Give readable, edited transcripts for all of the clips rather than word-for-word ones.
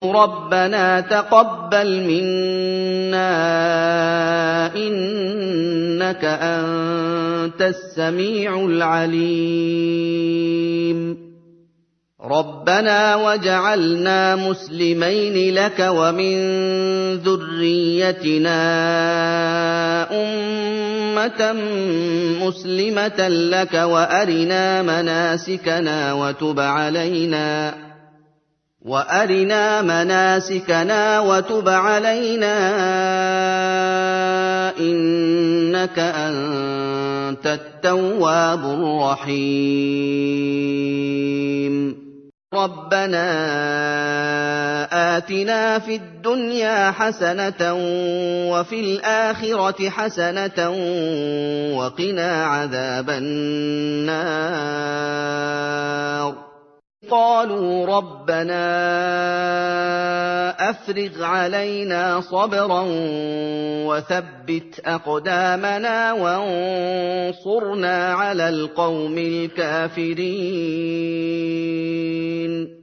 رَبَّنَا تَقَبَّلْ مِنَّا إِنَّكَ أَنتَ السَّمِيعُ الْعَلِيمُ رَبَّنَا وَاجْعَلْنَا مُسْلِمَيْنِ لَكَ وَمِن ذُرِّيَّتِنَا أُمَّةً مُّسْلِمَةً لَّكَ وَأَرِنَا مَنَاسِكَنَا وَتُبْ عَلَيْنَا إِنَّكَ أَنتَ التَّوَّابُ الرَّحِيمُ رَبَّنَا آتِنَا فِي الدُّنْيَا حَسَنَةً وَفِي الْآخِرَةِ حَسَنَةً وَقِنَا عَذَابَ النَّارِ قَالُوا رَبَّنَا أَفْرِغْ عَلَيْنَا صَبْرًا وَثَبِّتْ أَقْدَامَنَا وَانصُرْنَا عَلَى الْقَوْمِ الْكَافِرِينَ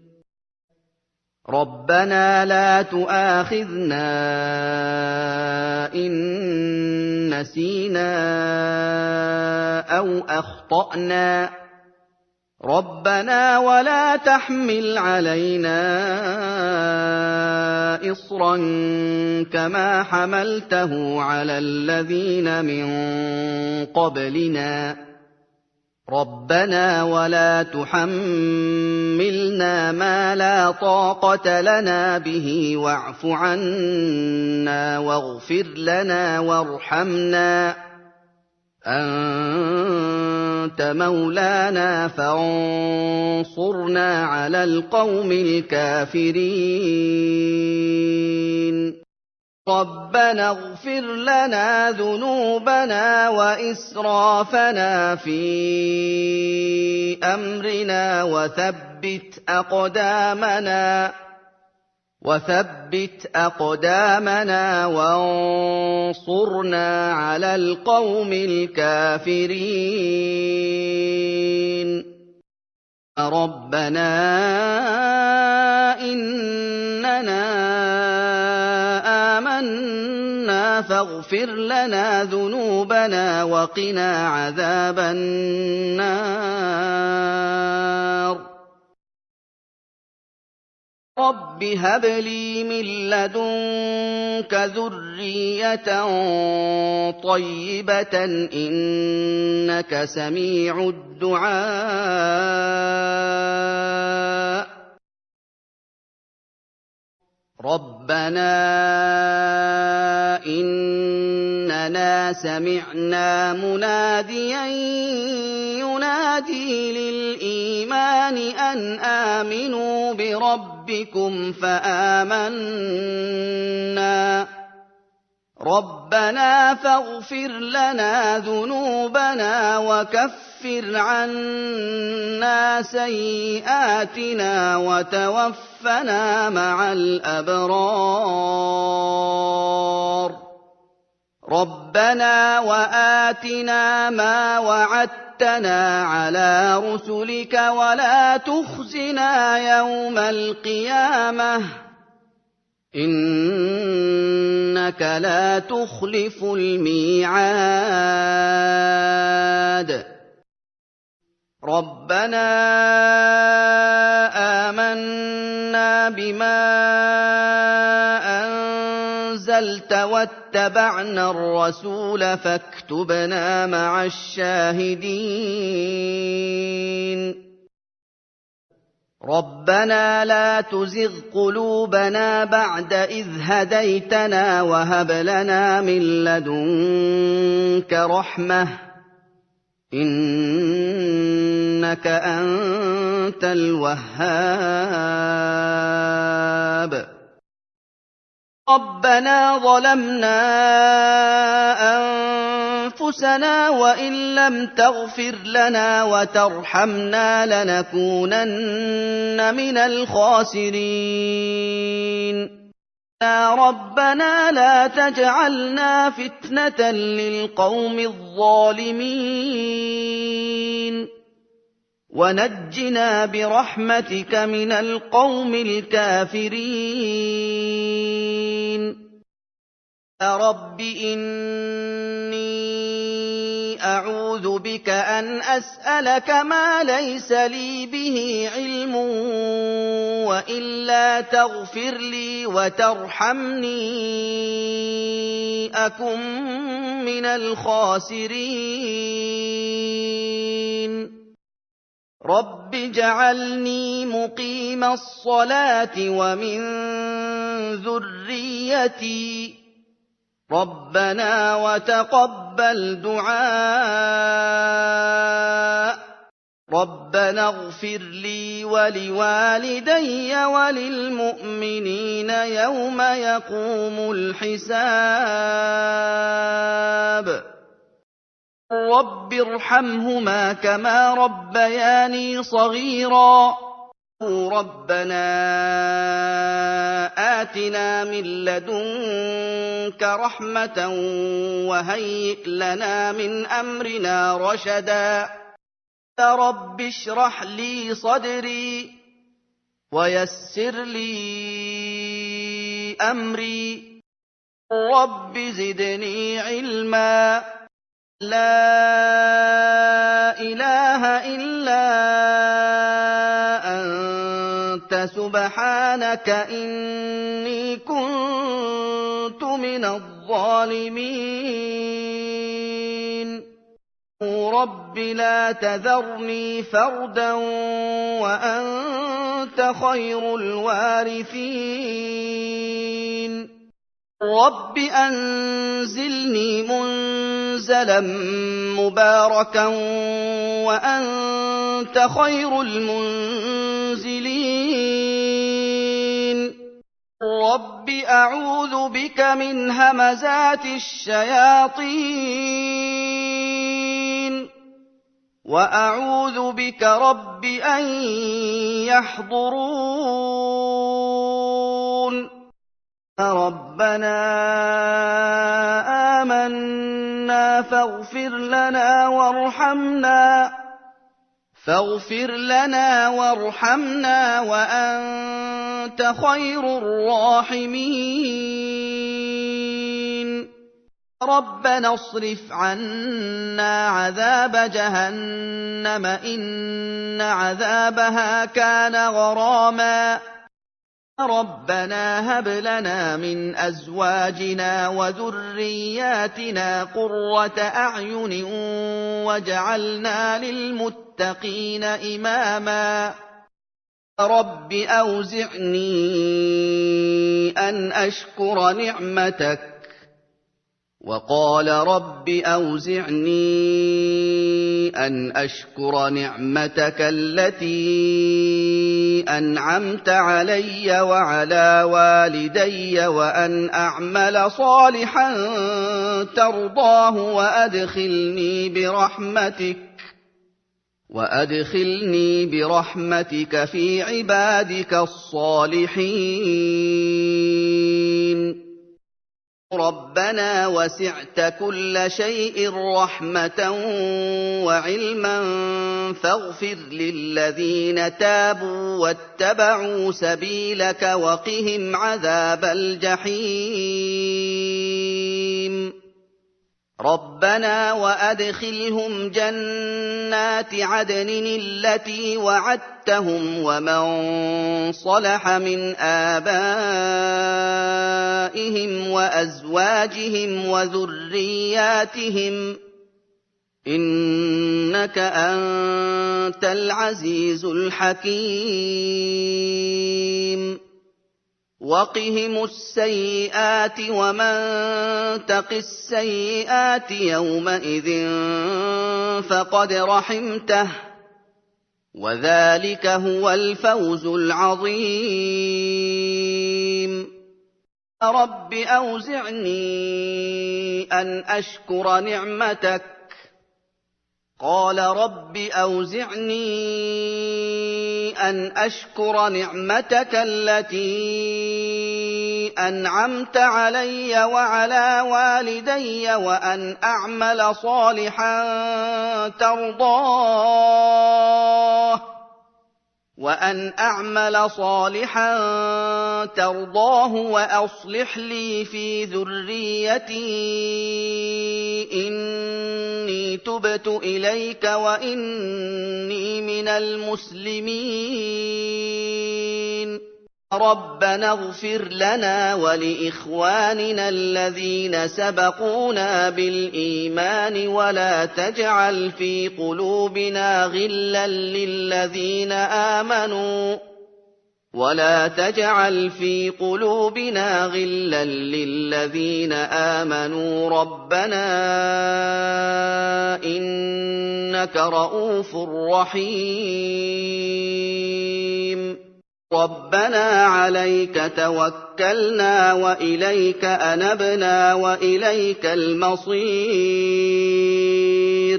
رَبَّنَا لَا تُؤَاخِذْنَا إِن نَّسِينَا أَوْ أَخْطَأْنَا رَبَّنَا وَلَا تَحْمِلْ عَلَيْنَا إِصْرًا كَمَا حَمَلْتَهُ عَلَى الَّذِينَ مِن قَبْلِنَا رَبَّنَا وَلَا تُحَمِّلْنَا مَا لَا طَاقَةَ لَنَا بِهِ وَاعْفُ عَنَّا وَاغْفِرْ لَنَا وَارْحَمْنَا أَنتَ مَوْلَانَا فَانصُرْنَا عَلَى الْقَوْمِ الْكَافِرِينَ رَبَّنَا اغْفِرْ لَنَا ذُنُوبَنَا وَإِسْرَافَنَا فِي أَمْرِنَا وَثَبِّتْ أَقْدَامَنَا وَانصُرْنَا عَلَى الْقَوْمِ الْكَافِرِينَ رَبَّنَا إِنَّنَا آمَنَّا فَاغْفِرْ لَنَا ذُنُوبَنَا وَقِنَا عَذَابَ النَّارِ رَبِّ هَبْ لِي مِن لَّدُنكَ ذُرِّيَّةً طَيِّبَةً ۖ إِنَّكَ سَمِيعُ الدُّعَاءِ رَبَّنَا إِنَّنَا سَمِعْنَا مُنَادِيًا يُنَادِي لِلْإِيمَانِ أَنْ آمِنُوا بِرَبِّكُمْ فَآمَنَّا رَبَّنَا فَاغْفِرْ لَنَا ذُنُوبَنَا وَكَفِّرْ عَنَّا سَيِّئَاتِنَا وَتَوَفَّنَا مَعَ الْأَبْرَارِ رَبَّنَا وَآتِنَا مَا وَعَدتَّنَا عَلَىٰ رُسُلِكَ وَلَا تُخْزِنَا يَوْمَ الْقِيَامَةِ ۗ إِنَّكَ لَا تُخْلِفُ الْمِيعَادَ رَبَّنَا آمَنَّا بِمَا أَنزَلْتَ وَاتَّبَعْنَا الرَّسُولَ فَاكْتُبْنَا مَعَ الشَّاهِدِينَ رَبَّنَا لَا تُزِغْ قُلُوبَنَا بَعْدَ إِذْ هَدَيْتَنَا وَهَبْ لَنَا مِن لَّدُنكَ رَحْمَةً ۚ إِنَّكَ أَنتَ الْوَهَّابُ رَبَّنَا ظَلَمْنَا أَنفُسَنَا وَإِن لَّمْ تَغْفِرْ لَنَا وَتَرْحَمْنَا لَنَكُونَنَّ مِنَ الْخَاسِرِينَ رَبَّنَا لَا تَجْعَلْنَا فِتْنَةً لِّلْقَوْمِ الظَّالِمِينَ وَنَجِّنَا بِرَحْمَتِكَ مِنَ الْقَوْمِ الْكَافِرِينَ رَبِّ إِنِّي أَعُوذُ بِكَ أَنْ أَسْأَلَكَ مَا لَيْسَ لِي بِهِ عِلْمٌ وَإِلَّا تَغْفِرْ لِي وَتَرْحَمْنِي أَكُن مِّنَ الْخَاسِرِينَ رَبِّ اجْعَلْنِي مُقِيمَ الصَّلَاةِ وَمِن ذُرِّيَّتِي رَبَّنَا وَتَقَبَّلْ دُعَاءِ رَبَّنَا اغْفِرْ لِي وَلِوَالِدَيَّ وَلِلْمُؤْمِنِينَ يَوْمَ يَقُومُ الْحِسَابُ رَبِّ ارْحَمْهُمَا كَمَا رَبَّيَانِي صَغِيرًا رَبَّنَا آتِنَا مِن لَّدُنكَ رَحْمَةً وَهَيِّئْ لَنَا مِنْ أَمْرِنَا رَشَدًا رَبِّ اشْرَحْ لِي صَدْرِي وَيَسِّرْ لِي أَمْرِي رَبِّ زِدْنِي عِلْمًا لَا إِلَٰهَ إِلَّا أَنتَ سُبْحَانَكَ إِنِّي كُنتُ مِنَ الظَّالِمِينَ رَبِّ لَا تَذَرْنِي فَرْدًا وَأَنتَ خَيْرُ الْوَارِثِينَ رَبِّ أَنزِلْنِي مُنزَلًا مُّبَارَكًا وَأَنتَ خَيْرُ الْمُنزِلِينَ رَبِّ أَعُوذُ بِكَ مِنْ هَمَزَاتِ الشَّيَاطِينِ وَأَعُوذُ بِكَ رَبِّ أَن يَحْضُرُونِ رَبَّنَا آمَنَّا فاغفر لنا وارحمنا وأنت خير الراحمين رَبَّنَا اصْرِفْ عَنَّا عَذَابَ جَهَنَّمَ إِنَّ عَذَابَهَا كَانَ غَرَامًا رَبَّنَا هَبْ لَنَا مِنْ أَزْوَاجِنَا وَذُرِّيَّاتِنَا قُرَّةَ أَعْيُنٍ وَاجْعَلْنَا لِلْمُتَّقِينَ إِمَامًا رَبِّ أَوْزِعْنِي أَنْ أَشْكُرَ نِعْمَتَكَ وَقَالَ رَبِّ أَوْزِعْنِي أَنْ أَشْكُرَ نِعْمَتَكَ الَّتِي أَنْعَمْتَ عَلَيَّ وَعَلَىٰ وَالِدَيَّ وَأَنْ أَعْمَلَ صَالِحًا تَرْضَاهُ وَأَدْخِلْنِي بِرَحْمَتِكَ فِي عِبَادِكَ الصَّالِحِينَ رَبَّنَا وَسِعْتَ كُلَّ شَيْءٍ رَّحْمَةً وَعِلْمًا فَاغْفِرْ لِلَّذِينَ تَابُوا وَاتَّبَعُوا سَبِيلَكَ وَقِهِمْ عَذَابَ الْجَحِيمِ رَبَّنَا وَأَدْخِلْهُمْ جَنَّاتِ عَدْنٍ الَّتِي وَعَدتَّهُمْ وَمَن صَلَحَ مِنْ آبَائِهِمْ وَأَزْوَاجِهِمْ وَذُرِّيَّاتِهِمْ ۚ إِنَّكَ أَنتَ الْعَزِيزُ الْحَكِيمُ وَقِهِمُ السَّيِّئَاتِ وَمَن تَقِ السَّيِّئَاتِ يَوْمَئِذٍ فَقَدْ رَحِمْتَهُ ۚ وَذَٰلِكَ هُوَ الْفَوْزُ الْعَظِيمُ رَبِّ أَوْزِعْنِي أَنْ أَشْكُرَ نِعْمَتَكَ قَالَ رَبِّ أَوْزِعْنِي أَنْ أَشْكُرَ نِعْمَتَكَ الَّتِي أنعمت علي وعلى والدي وأن أعمل صالحا ترضاه وأصلح لي في ذريتي إني تبت إليك وإني من المسلمين ربنا اغفر لنا ولإخواننا الذين سبقونا بالإيمان ولا تجعل في قلوبنا غلا للذين آمنوا ربنا إنك رءوف رحيم ربنا عليك توكلنا وإليك أنبنا وإليك المصير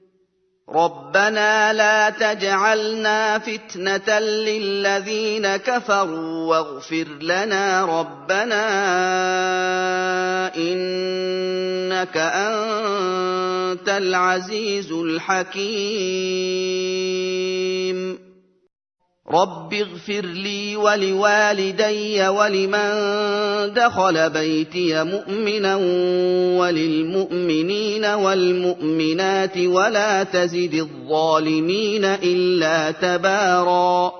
ربنا لا تجعلنا فتنة للذين كفروا واغفر لنا ربنا إنك أنت العزيز الحكيم رب اغفر لي ولوالدي ولمن دخل بيتي مؤمنا وللمؤمنين والمؤمنات ولا تزد الظالمين إلا تباراً